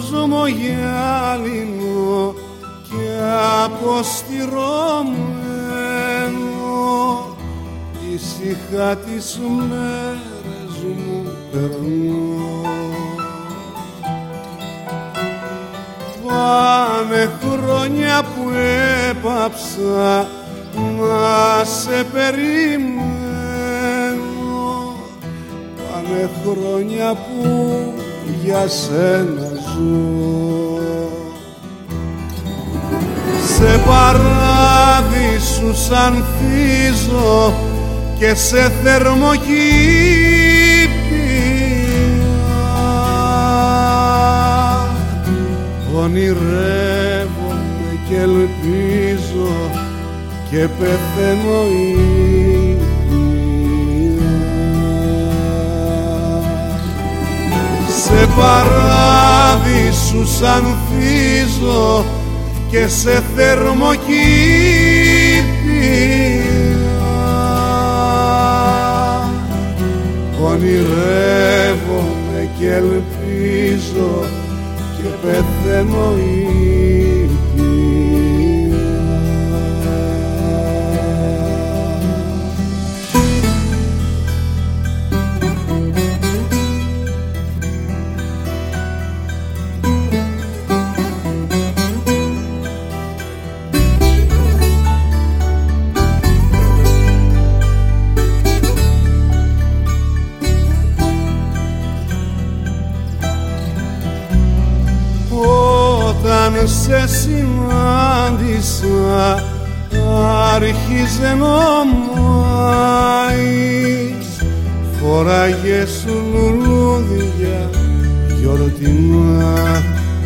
κόσμο γυάλινο και αποστηρωμένο, ήσυχα τις μέρες μου περνώ. Πάνε χρόνια που έπαψα να σε περιμένω, πάνε χρόνια που για σένα ζω. Σε παράδεισους ανθίζω και σε θερμοκήπια, ονειρεύομαι και ελπίζω και πεθαίνω ίδια. Σε παράδεισους ανθίζω και σε θερμοκήπια, ονειρεύομαι και ελπίζω και πεθαίνω ίδια. Σε συνάντησα άρχιζε ο Μάης, φοράγες λουλούδια γιορτινά.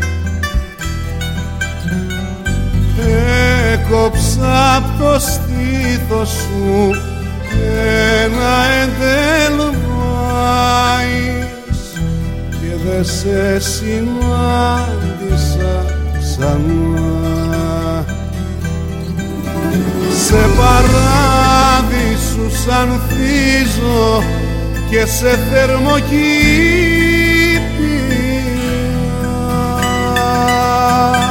Έκοψα απ' το στήθος σου ένα εντελβάης και δε σε συνάντησα ξανά. Σε παράδεισους ανθίζω και σε θερμοκήπια,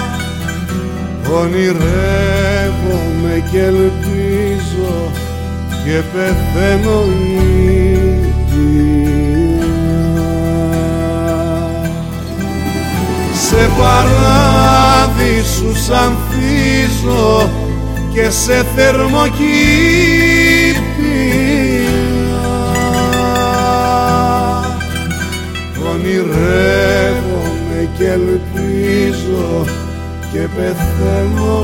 ονειρεύομαι και ελπίζω και πεθαίνω ίδια. Σε παράδεισους ανθίζω και σε θερμοκήπια, ονειρεύομαι και ελπίζω και πεθαίνω